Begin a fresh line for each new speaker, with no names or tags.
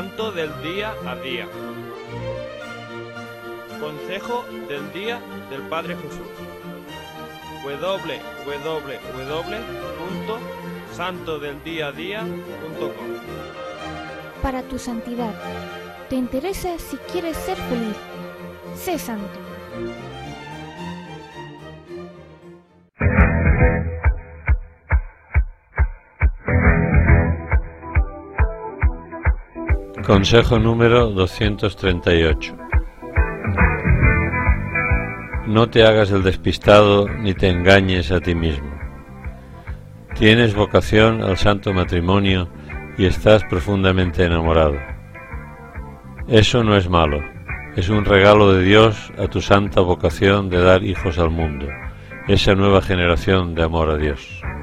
santo del día a día. Consejo del día del Padre Jesús. www.santodeldiaadía.com.
Para tu santidad. ¿Te interesa si quieres ser feliz? Sé santo.
Consejo número 238. No te hagas el despistado ni te engañes a ti mismo. Tienes vocación al santo matrimonio y estás profundamente enamorado. Eso no es malo, es un regalo de Dios a tu santa vocación de dar hijos al mundo, esa nueva generación de amor a Dios.